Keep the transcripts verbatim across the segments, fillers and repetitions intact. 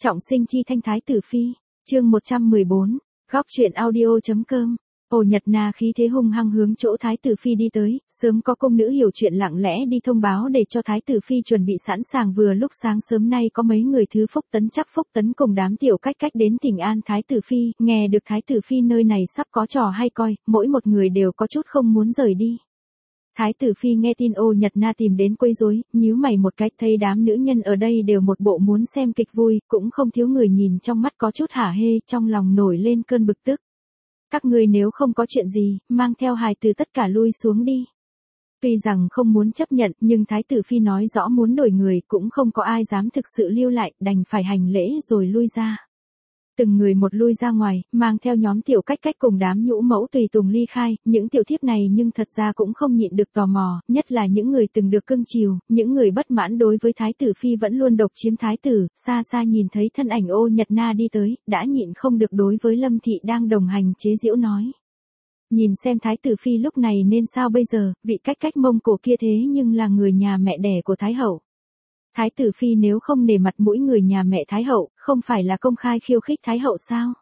Trọng sinh chi thanh thái tử phi, chương một trăm mười bốn, góc truyện audio.com. Ô Nhật Na khí thế hung hăng hướng chỗ thái tử phi đi tới, sớm có công nữ hiểu chuyện lặng lẽ đi thông báo để cho thái tử phi chuẩn bị sẵn sàng. Vừa lúc sáng sớm nay có mấy người thứ Phúc Tấn chắc Phúc Tấn cùng đám tiểu cách cách đến thỉnh an thái tử phi, nghe được thái tử phi nơi này sắp có trò hay coi, mỗi một người đều có chút không muốn rời đi. Thái tử phi nghe tin Ô Nhật Na tìm đến quấy rối, nhíu mày một cái, thấy đám nữ nhân ở đây đều một bộ muốn xem kịch vui, cũng không thiếu người nhìn trong mắt có chút hả hê, trong lòng nổi lên cơn bực tức. Các ngươi nếu không có chuyện gì, mang theo hài tử tất cả lui xuống đi. Tuy rằng không muốn chấp nhận, nhưng thái tử phi nói rõ muốn đổi người, cũng không có ai dám thực sự lưu lại, đành phải hành lễ rồi lui ra. Từng người một lui ra ngoài, mang theo nhóm tiểu cách cách cùng đám nhũ mẫu tùy tùng ly khai. Những tiểu thiếp này nhưng thật ra cũng không nhịn được tò mò, nhất là những người từng được cưng chiều, những người bất mãn đối với thái tử phi vẫn luôn độc chiếm thái tử, xa xa nhìn thấy thân ảnh Ô Nhật Na đi tới, đã nhịn không được đối với Lâm Thị đang đồng hành chế giễu nói. Nhìn xem thái tử phi lúc này nên sao bây giờ, vị cách cách Mông Cổ kia thế nhưng là người nhà mẹ đẻ của thái hậu. Thái tử phi nếu không nể mặt mũi người nhà mẹ thái hậu, không phải là công khai khiêu khích thái hậu sao?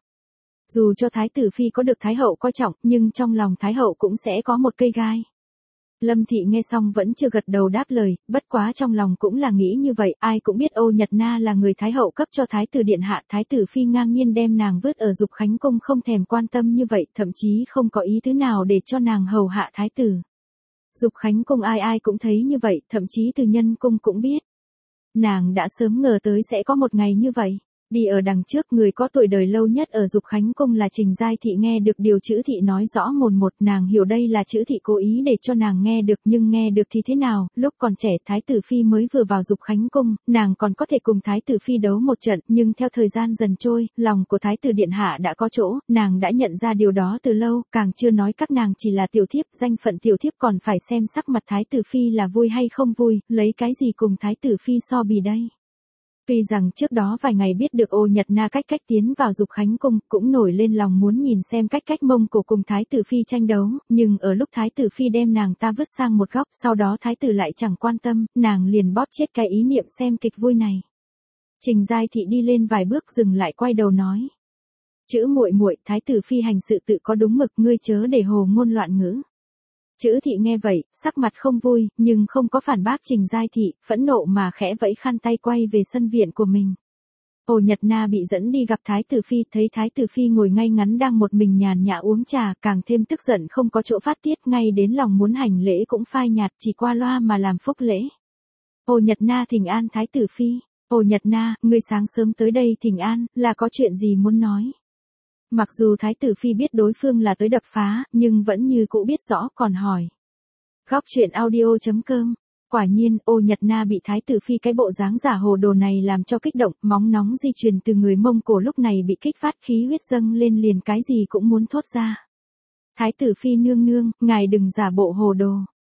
Dù cho thái tử phi có được thái hậu coi trọng, nhưng trong lòng thái hậu cũng sẽ có một cây gai. Lâm Thị nghe xong vẫn chưa gật đầu đáp lời, bất quá trong lòng cũng là nghĩ như vậy, ai cũng biết Ô Nhật Na là người thái hậu cấp cho thái tử điện hạ, thái tử phi ngang nhiên đem nàng vứt ở Dục Khánh cung không thèm quan tâm như vậy, thậm chí không có ý tứ nào để cho nàng hầu hạ thái tử. Dục Khánh cung ai ai cũng thấy như vậy, thậm chí Từ Nhân cung cũng biết. Nàng đã sớm ngờ tới sẽ có một ngày như vậy. Đi ở đằng trước, người có tuổi đời lâu nhất ở Dục Khánh cung là Trình Giai Thị, nghe được điều Chữ Thị nói rõ mồn một, nàng hiểu đây là Chữ Thị cố ý để cho nàng nghe được, nhưng nghe được thì thế nào, lúc còn trẻ thái tử phi mới vừa vào Dục Khánh cung, nàng còn có thể cùng thái tử phi đấu một trận, nhưng theo thời gian dần trôi, lòng của thái tử điện hạ đã có chỗ, nàng đã nhận ra điều đó từ lâu, càng chưa nói các nàng chỉ là tiểu thiếp, danh phận tiểu thiếp còn phải xem sắc mặt thái tử phi là vui hay không vui, lấy cái gì cùng thái tử phi so bì đây. Tuy rằng trước đó vài ngày biết được Ô Nhật Na cách cách tiến vào Dục Khánh cung, cũng nổi lên lòng muốn nhìn xem cách cách Mông Cổ cùng thái tử phi tranh đấu, nhưng ở lúc thái tử phi đem nàng ta vứt sang một góc, sau đó thái tử lại chẳng quan tâm, nàng liền bóp chết cái ý niệm xem kịch vui này. Trình Giai Thị đi lên vài bước dừng lại quay đầu nói: "Chữ muội muội, thái tử phi hành sự tự có đúng mực, ngươi chớ để hồ ngôn loạn ngữ." Chữ Thị nghe vậy, sắc mặt không vui, nhưng không có phản bác Trình Giai Thị, phẫn nộ mà khẽ vẫy khăn tay quay về sân viện của mình. Ô Nhật Na bị dẫn đi gặp thái tử phi, thấy thái tử phi ngồi ngay ngắn đang một mình nhàn nhã uống trà, càng thêm tức giận không có chỗ phát tiết, ngay đến lòng muốn hành lễ cũng phai nhạt, chỉ qua loa mà làm phúc lễ. Ô Nhật Na thỉnh an thái tử phi. Ô Nhật Na, ngươi sáng sớm tới đây thỉnh an, là có chuyện gì muốn nói? Mặc dù thái tử phi biết đối phương là tới đập phá, nhưng vẫn như cũ biết rõ còn hỏi. Góc truyện audio.com. Quả nhiên, Ô Nhật Na bị thái tử phi cái bộ dáng giả hồ đồ này làm cho kích động, móng nóng di truyền từ người Mông Cổ lúc này bị kích phát, khí huyết dâng lên liền cái gì cũng muốn thốt ra. Thái tử phi nương nương, ngài đừng giả bộ hồ đồ.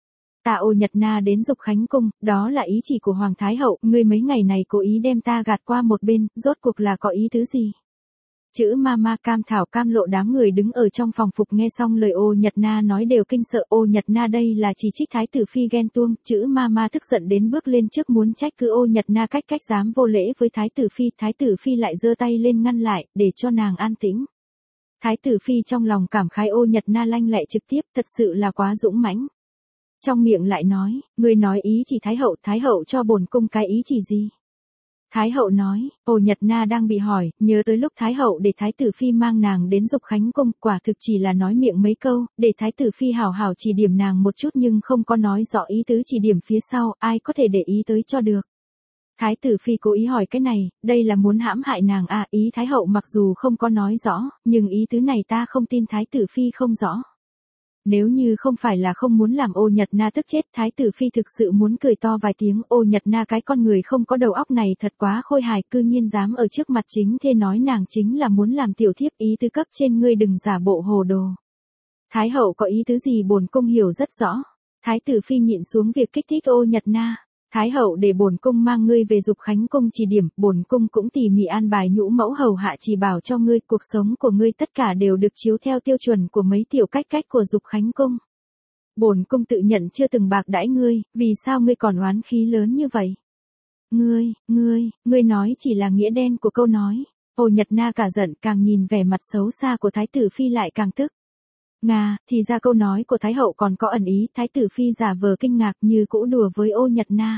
Ta Ô Nhật Na đến Dục Khánh cung, đó là ý chỉ của Hoàng Thái Hậu, ngươi mấy ngày này cố ý đem ta gạt qua một bên, rốt cuộc là có ý tứ gì? Chữ Mama Cam Thảo Cam Lộ đám người đứng ở trong phòng phục nghe xong lời Ô Nhật Na nói đều kinh sợ. Ô Nhật Na đây là chỉ trích thái tử phi ghen tuông, chữ Mama tức giận đến bước lên trước muốn trách cứ Ô Nhật Na cách cách dám vô lễ với thái tử phi, thái tử phi lại giơ tay lên ngăn lại, để cho nàng an tĩnh. Thái tử phi trong lòng cảm khái Ô Nhật Na lanh lẹ trực tiếp, thật sự là quá dũng mãnh. Trong miệng lại nói, người nói ý chỉ thái hậu, thái hậu cho bổn cung cái ý chỉ gì? Thái hậu nói, Ô Nhật Na đang bị hỏi, nhớ tới lúc thái hậu để thái tử phi mang nàng đến Dục Khánh cung, quả thực chỉ là nói miệng mấy câu, để thái tử phi hảo hảo chỉ điểm nàng một chút nhưng không có nói rõ ý tứ chỉ điểm phía sau, ai có thể để ý tới cho được. Thái tử phi cố ý hỏi cái này, đây là muốn hãm hại nàng à, ý thái hậu mặc dù không có nói rõ, nhưng ý tứ này ta không tin thái tử phi không rõ. Nếu như không phải là không muốn làm Ô Nhật Na tức chết, thái tử phi thực sự muốn cười to vài tiếng. Ô Nhật Na cái con người không có đầu óc này thật quá khôi hài, cư nhiên dám ở trước mặt chính thê nói nàng chính là muốn làm tiểu thiếp, ý tứ cấp trên ngươi đừng giả bộ hồ đồ. Thái hậu có ý tứ gì bổn cung hiểu rất rõ. Thái tử phi nhịn xuống việc kích thích Ô Nhật Na. Thái hậu để bổn cung mang ngươi về Dục Khánh cung chỉ điểm, bổn cung cũng tỉ mỉ an bài nhũ mẫu hầu hạ chỉ bảo cho ngươi, cuộc sống của ngươi tất cả đều được chiếu theo tiêu chuẩn của mấy tiểu cách cách của Dục Khánh cung. Bổn cung tự nhận chưa từng bạc đãi ngươi, vì sao ngươi còn oán khí lớn như vậy? Ngươi, ngươi, ngươi nói chỉ là nghĩa đen của câu nói. Ô Nhật Na cả giận, càng nhìn vẻ mặt xấu xa của Thái tử Phi lại càng tức. Nga, thì ra câu nói của Thái hậu còn có ẩn ý. Thái tử Phi giả vờ kinh ngạc như cũ đùa với Ô Nhật Na.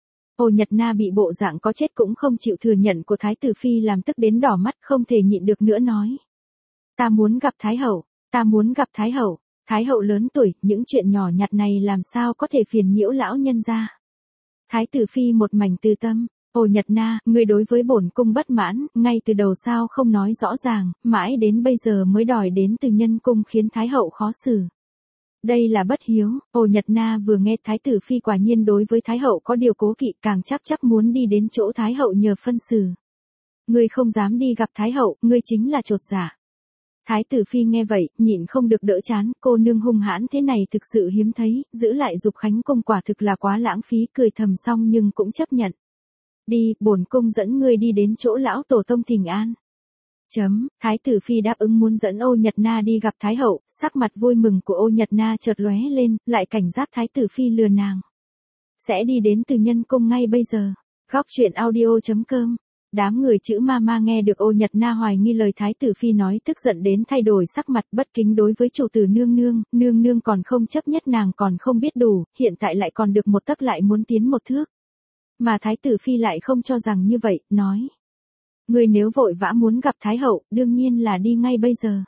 Ô Nhật Na bị bộ dạng có chết cũng không chịu thừa nhận của Thái tử Phi làm tức đến đỏ mắt, không thể nhịn được nữa nói. Ta muốn gặp Thái hậu, ta muốn gặp Thái hậu. Thái hậu lớn tuổi, những chuyện nhỏ nhặt này làm sao có thể phiền nhiễu lão nhân gia. Thái tử Phi một mảnh từ tâm. Ô Nhật Na, ngươi đối với bổn cung bất mãn, ngay từ đầu sao không nói rõ ràng, mãi đến bây giờ mới đòi đến từ nhân cung khiến Thái hậu khó xử. Đây là bất hiếu. Ô Nhật Na vừa nghe Thái tử Phi quả nhiên đối với Thái hậu có điều cố kỵ, càng chắc chắc muốn đi đến chỗ Thái hậu nhờ phân xử. Ngươi không dám đi gặp Thái hậu, ngươi chính là chột dạ. Thái tử Phi nghe vậy, nhịn không được đỡ chán, cô nương hung hãn thế này thực sự hiếm thấy, giữ lại Dục Khánh cung quả thực là quá lãng phí, cười thầm xong nhưng cũng chấp nhận. Đi, bổn cung dẫn ngươi đi đến chỗ lão tổ tông thỉnh an. Chấm, Thái tử Phi đáp ứng muốn dẫn Ô Nhật Na đi gặp Thái hậu, sắc mặt vui mừng của Ô Nhật Na chợt lóe lên, lại cảnh giác Thái tử Phi lừa nàng. Sẽ đi đến từ nhân cung ngay bây giờ. Góc truyện audio chấm com. Đám người chữ ma ma nghe được Ô Nhật Na hoài nghi lời Thái tử Phi nói, tức giận đến thay đổi sắc mặt, bất kính đối với chủ tử nương nương, nương nương còn không chấp nhất nàng còn không biết đủ, hiện tại lại còn được một tấc lại muốn tiến một thước. Mà Thái tử Phi lại không cho rằng như vậy, nói. Ngươi nếu vội vã muốn gặp Thái hậu, đương nhiên là đi ngay bây giờ.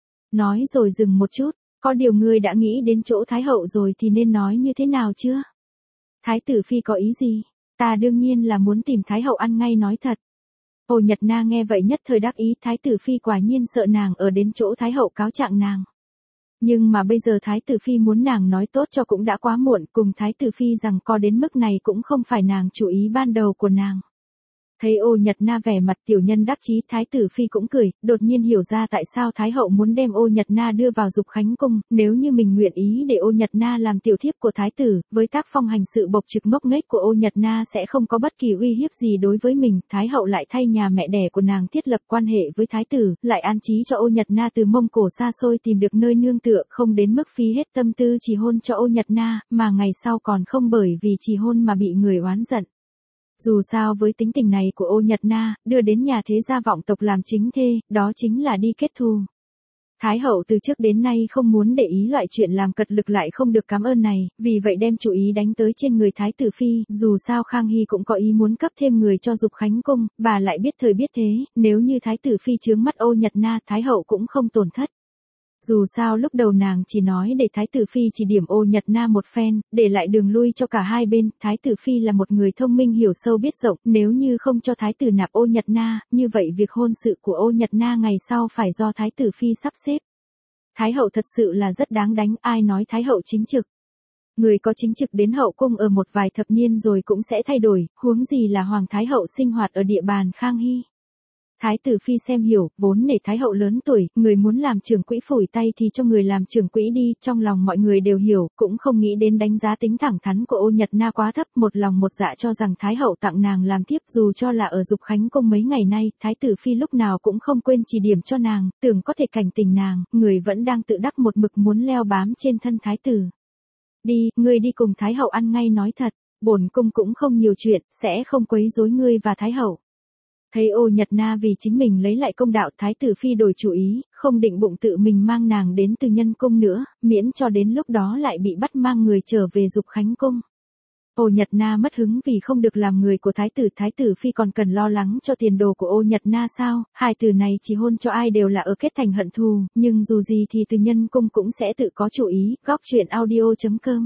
Nói rồi dừng một chút, có điều ngươi đã nghĩ đến chỗ Thái hậu rồi thì nên nói như thế nào chưa? Thái tử Phi có ý gì? Ta đương nhiên là muốn tìm Thái hậu ăn ngay nói thật. Ô Nhật Na nghe vậy nhất thời đắc ý, Thái tử Phi quả nhiên sợ nàng ở đến chỗ Thái hậu cáo trạng nàng. Nhưng mà bây giờ Thái tử Phi muốn nàng nói tốt cho cũng đã quá muộn, cùng Thái tử Phi rằng co đến mức này cũng không phải nàng chủ ý ban đầu của nàng. Thấy Ô Nhật Na vẻ mặt tiểu nhân đắc chí, Thái tử Phi cũng cười, đột nhiên hiểu ra tại sao Thái hậu muốn đem Ô Nhật Na đưa vào Dục Khánh cung, nếu như mình nguyện ý để Ô Nhật Na làm tiểu thiếp của Thái tử, với tác phong hành sự bộc trực ngốc nghếch của Ô Nhật Na sẽ không có bất kỳ uy hiếp gì đối với mình, Thái hậu lại thay nhà mẹ đẻ của nàng thiết lập quan hệ với Thái tử, lại an trí cho Ô Nhật Na từ Mông Cổ xa xôi tìm được nơi nương tựa, không đến mức phí hết tâm tư trì hôn cho Ô Nhật Na, mà ngày sau còn không bởi vì trì hôn mà bị người oán giận. Dù sao với tính tình này của Ô Nhật Na, đưa đến nhà thế gia vọng tộc làm chính thê, đó chính là đi kết thù. Thái hậu từ trước đến nay không muốn để ý loại chuyện làm cật lực lại không được cảm ơn này, vì vậy đem chủ ý đánh tới trên người Thái tử Phi, dù sao Khang Hy cũng có ý muốn cấp thêm người cho Dục Khánh cung, bà lại biết thời biết thế, nếu như Thái tử Phi chướng mắt Ô Nhật Na, Thái hậu cũng không tổn thất. Dù sao lúc đầu nàng chỉ nói để Thái tử Phi chỉ điểm Ô Nhật Na một phen, để lại đường lui cho cả hai bên, Thái tử Phi là một người thông minh hiểu sâu biết rộng, nếu như không cho Thái tử nạp Ô Nhật Na, như vậy việc hôn sự của Ô Nhật Na ngày sau phải do Thái tử Phi sắp xếp. Thái hậu thật sự là rất đáng đánh, ai nói Thái hậu chính trực. Người có chính trực đến hậu cung ở một vài thập niên rồi cũng sẽ thay đổi, huống gì là Hoàng Thái hậu sinh hoạt ở địa bàn Khang Hy. Thái tử Phi xem hiểu, vốn để Thái hậu lớn tuổi, người muốn làm trưởng quỹ phủi tay thì cho người làm trưởng quỹ đi, trong lòng mọi người đều hiểu, cũng không nghĩ đến đánh giá tính thẳng thắn của Ô Nhật Na quá thấp, một lòng một dạ cho rằng Thái hậu tặng nàng làm tiếp, dù cho là ở Dục Khánh cung mấy ngày nay, Thái tử Phi lúc nào cũng không quên chỉ điểm cho nàng, tưởng có thể cảnh tỉnh nàng, người vẫn đang tự đắc một mực muốn leo bám trên thân Thái tử. Đi, ngươi đi cùng Thái hậu ăn ngay nói thật, bổn cung cũng không nhiều chuyện, sẽ không quấy rối ngươi và Thái hậu. Thấy Ô Nhật Na vì chính mình lấy lại công đạo, Thái tử Phi đổi chủ ý, không định bụng tự mình mang nàng đến từ nhân cung nữa, miễn cho đến lúc đó lại bị bắt mang người trở về Dục Khánh cung. Ô Nhật Na mất hứng vì không được làm người của Thái tử, Thái tử Phi còn cần lo lắng cho tiền đồ của Ô Nhật Na sao, hai từ này chỉ hôn cho ai đều là ở kết thành hận thù, nhưng dù gì thì từ nhân cung cũng sẽ tự có chủ ý, góc truyện audio chấm com.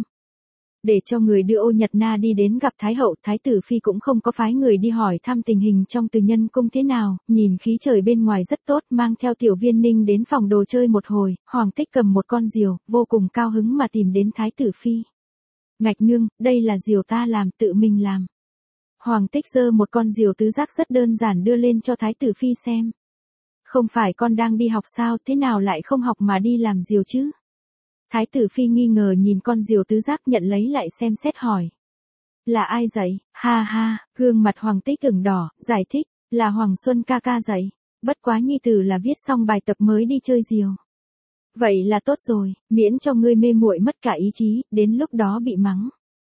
Để cho người đưa Ô Nhật Na đi đến gặp Thái hậu, Thái tử Phi cũng không có phái người đi hỏi thăm tình hình trong từ nhân cung thế nào, nhìn khí trời bên ngoài rất tốt, mang theo Tiểu Viên Ninh đến phòng đồ chơi một hồi, Hoàng Tích cầm một con diều, vô cùng cao hứng mà tìm đến Thái tử Phi. Ngạch nương, đây là diều ta làm, tự mình làm. Hoàng Tích giơ một con diều tứ giác rất đơn giản đưa lên cho Thái tử Phi xem. Không phải con đang đi học sao, thế nào lại không học mà đi làm diều chứ? Thái tử Phi nghi ngờ nhìn con diều tứ giác nhận lấy lại xem xét hỏi. Là ai dạy? Ha ha, gương mặt Hoàng Tích ửng đỏ, giải thích, là Hoàng Xuân ca ca dạy. Bất quá nhi tử là viết xong bài tập mới đi chơi diều. Vậy là tốt rồi, miễn cho ngươi mê muội mất cả ý chí, đến lúc đó bị mắng.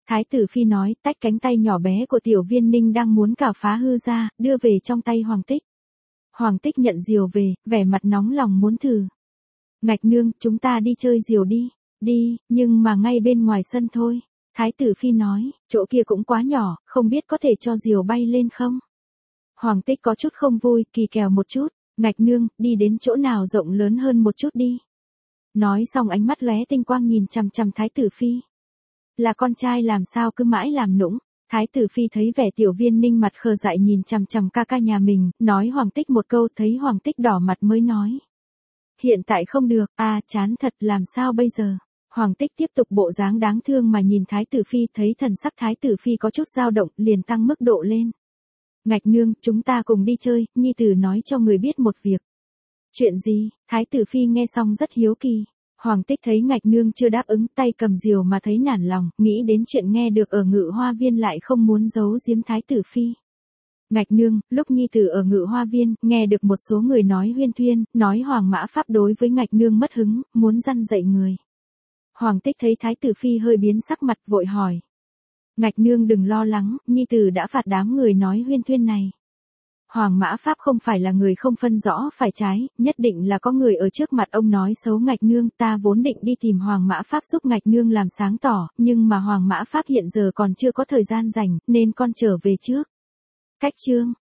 Thái tử phi nói, tách cánh tay nhỏ bé của tiểu viên ninh đang muốn cào phá hư ra, đưa về trong tay Hoàng Tích. Hoàng Tích nhận diều về, vẻ mặt nóng lòng muốn thử. Ngạch nương, chúng ta đi chơi diều đi. Đi, nhưng mà ngay bên ngoài sân thôi. Thái tử phi nói, chỗ kia cũng quá nhỏ, không biết có thể cho diều bay lên không? Hoàng Tích có chút không vui, kỳ kèo một chút. Ngạch nương, đi đến chỗ nào rộng lớn hơn một chút đi. Nói xong ánh mắt lóe tinh quang nhìn chằm chằm Thái tử phi. Là con trai làm sao cứ mãi làm nũng. Thái tử phi thấy vẻ tiểu viên ninh mặt khờ dại nhìn chằm chằm ca ca nhà mình, nói Hoàng Tích một câu, thấy Hoàng Tích đỏ mặt mới nói. Hiện tại không được, à chán thật, làm sao bây giờ? Hoàng Tích tiếp tục bộ dáng đáng thương mà nhìn Thái tử phi, thấy thần sắc Thái tử phi có chút dao động, liền tăng mức độ lên. Ngạch nương, chúng ta cùng đi chơi, nhi tử nói cho người biết một việc. Chuyện gì? Thái tử phi nghe xong rất hiếu kỳ. Hoàng Tích thấy Ngạch nương chưa đáp ứng, tay cầm diều mà thấy nản lòng, nghĩ đến chuyện nghe được ở Ngự Hoa Viên lại không muốn giấu giếm Thái tử phi. Ngạch nương, lúc nhi tử ở Ngự Hoa Viên, nghe được một số người nói huyên thuyên, nói Hoàng Mã Pháp đối với Ngạch nương mất hứng, muốn răn dạy người. Hoàng Tích thấy Thái tử phi hơi biến sắc mặt, vội hỏi. Ngạch nương đừng lo lắng, nhi tử đã phạt đám người nói huyên thuyên này. Hoàng Mã Pháp không phải là người không phân rõ phải trái, nhất định là có người ở trước mặt ông nói xấu Ngạch nương, ta vốn định đi tìm Hoàng Mã Pháp giúp Ngạch nương làm sáng tỏ, nhưng mà Hoàng Mã Pháp hiện giờ còn chưa có thời gian rảnh, nên con trở về trước. Cách chương